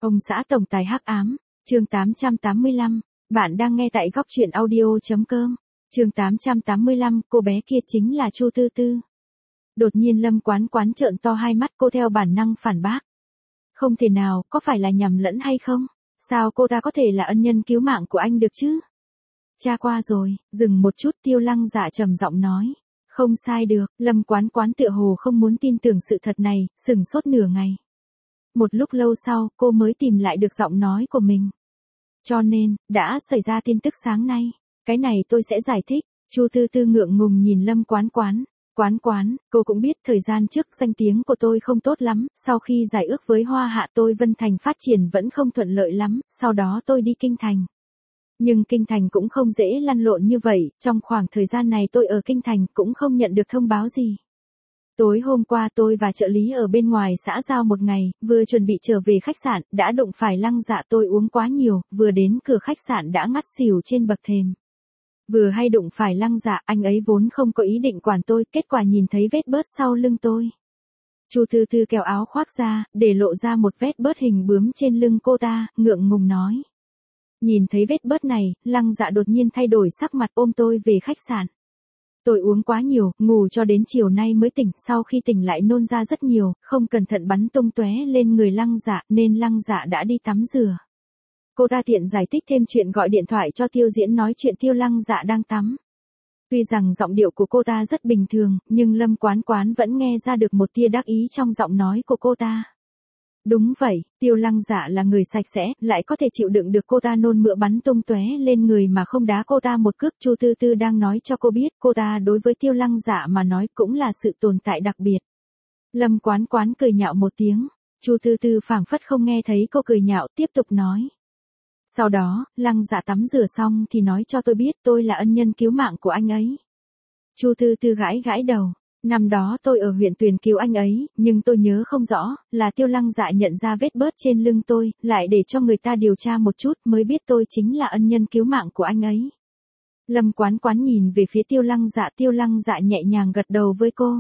Ông xã tổng tài hắc ám, chương 885, bạn đang nghe tại góc truyện audio.com, chương 885, cô bé kia chính là Chu Tư Tư. Đột nhiên Lâm Quán Quán trợn to hai mắt, cô theo bản năng phản bác. Không thể nào, có phải là nhầm lẫn hay không? Sao cô ta có thể là ân nhân cứu mạng của anh được chứ? Tra qua rồi, dừng một chút, Tiêu Lăng Dạ trầm giọng nói. Không sai được, Lâm Quán Quán tựa hồ không muốn tin tưởng sự thật này, sửng sốt nửa ngày. Một lúc lâu sau, cô mới tìm lại được giọng nói của mình. Cho nên, đã xảy ra tin tức sáng nay. Cái này tôi sẽ giải thích. Chu Tư Tư ngượng ngùng nhìn Lâm Quán Quán. Quán Quán, cô cũng biết thời gian trước danh tiếng của tôi không tốt lắm. Sau khi giải ước với Hoa Hạ tôi Vân Thành phát triển vẫn không thuận lợi lắm. Sau đó tôi đi Kinh Thành. Nhưng Kinh Thành cũng không dễ lăn lộn như vậy. Trong khoảng thời gian này tôi ở Kinh Thành cũng không nhận được thông báo gì. Tối hôm qua tôi và trợ lý ở bên ngoài xã giao một ngày, vừa chuẩn bị trở về khách sạn, đã đụng phải Lăng Dạ. Tôi uống quá nhiều, vừa đến cửa khách sạn đã ngất xỉu trên bậc thềm. Vừa hay đụng phải Lăng Dạ, anh ấy vốn không có ý định quản tôi, kết quả nhìn thấy vết bớt sau lưng tôi. Chu Tư Tư kéo áo khoác ra, để lộ ra một vết bớt hình bướm trên lưng cô ta, ngượng ngùng nói. Nhìn thấy vết bớt này, Lăng Dạ đột nhiên thay đổi sắc mặt, ôm tôi về khách sạn. Tôi uống quá nhiều, ngủ cho đến chiều nay mới tỉnh, sau khi tỉnh lại nôn ra rất nhiều, không cẩn thận bắn tung tóe lên người Lăng Dạ, nên Lăng Dạ đã đi tắm rửa. Cô ta tiện giải thích thêm chuyện gọi điện thoại cho Tiêu Diễn nói chuyện Tiêu Lăng Dạ đang tắm. Tuy rằng giọng điệu của cô ta rất bình thường, nhưng Lâm Quán Quán vẫn nghe ra được một tia đắc ý trong giọng nói của cô ta. Đúng vậy, Tiêu Lăng Dạ là người sạch sẽ, lại có thể chịu đựng được cô ta nôn mửa bắn tung tóe lên người mà không đá cô ta một cước. Chu Tư Tư đang nói cho cô biết, cô ta đối với Tiêu Lăng Dạ mà nói cũng là sự tồn tại đặc biệt. Lâm Quán Quán cười nhạo một tiếng, Chu Tư Tư phảng phất không nghe thấy cô cười nhạo, tiếp tục nói. Sau đó, Lăng Dạ tắm rửa xong thì nói cho tôi biết tôi là ân nhân cứu mạng của anh ấy. Chu Tư Tư gãi gãi đầu. Năm đó tôi ở huyện Tuyền cứu anh ấy, nhưng tôi nhớ không rõ, là Tiêu Lăng Dạ nhận ra vết bớt trên lưng tôi, lại để cho người ta điều tra một chút mới biết tôi chính là ân nhân cứu mạng của anh ấy. Lâm Quán Quán nhìn về phía Tiêu Lăng Dạ nhẹ nhàng gật đầu với cô.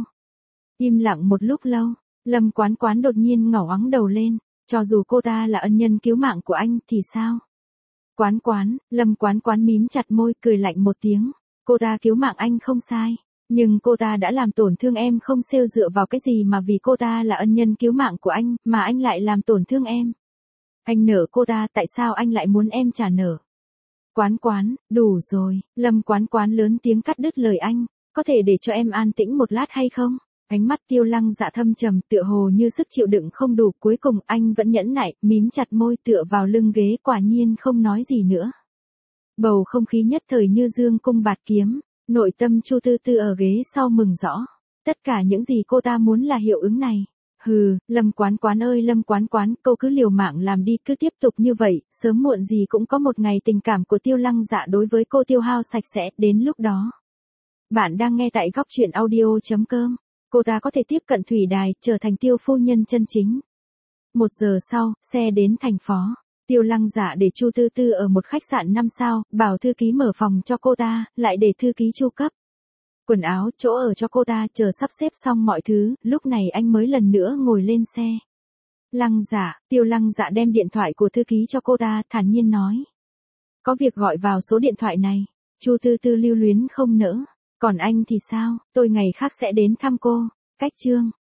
Im lặng một lúc lâu, Lâm Quán Quán đột nhiên ngẩng ắng đầu lên, cho dù cô ta là ân nhân cứu mạng của anh thì sao? Quán Quán, Lâm Quán Quán mím chặt môi cười lạnh một tiếng, cô ta cứu mạng anh không sai. Nhưng cô ta đã làm tổn thương em, không xêu dựa vào cái gì mà vì cô ta là ân nhân cứu mạng của anh, mà anh lại làm tổn thương em. Anh nợ cô ta, tại sao anh lại muốn em trả nợ? Quán Quán, đủ rồi, Lâm Quán Quán lớn tiếng cắt đứt lời anh, có thể để cho em an tĩnh một lát hay không? Ánh mắt Tiêu Lăng Dạ thâm trầm, tựa hồ như sức chịu đựng không đủ, cuối cùng anh vẫn nhẫn nại, mím chặt môi tựa vào lưng ghế, quả nhiên không nói gì nữa. Bầu không khí nhất thời như dương cung bạt kiếm. Nội tâm Chu Tư Tư ở ghế sau mừng rõ. Tất cả những gì cô ta muốn là hiệu ứng này. Hừ, Lâm Quán Quán ơi Lâm Quán Quán, cô cứ liều mạng làm đi, cứ tiếp tục như vậy, sớm muộn gì cũng có một ngày tình cảm của Tiêu Lăng Dạ đối với cô tiêu hao sạch sẽ, đến lúc đó. Bạn đang nghe tại góc truyện audio.com. Cô ta có thể tiếp cận thủy đài, trở thành Tiêu phu nhân chân chính. 1 giờ sau, xe đến thành phố. Tiêu Lăng Dạ để Chu Tư Tư ở một khách sạn 5 sao, bảo thư ký mở phòng cho cô ta, lại để thư ký Chu cấp quần áo, chỗ ở cho cô ta, chờ sắp xếp xong mọi thứ, lúc này anh mới lần nữa ngồi lên xe. Tiêu Lăng Dạ đem điện thoại của thư ký cho cô ta, thản nhiên nói. Có việc gọi vào số điện thoại này. Chu Tư Tư lưu luyến không nỡ. Còn anh thì sao, tôi ngày khác sẽ đến thăm cô. Cách chương.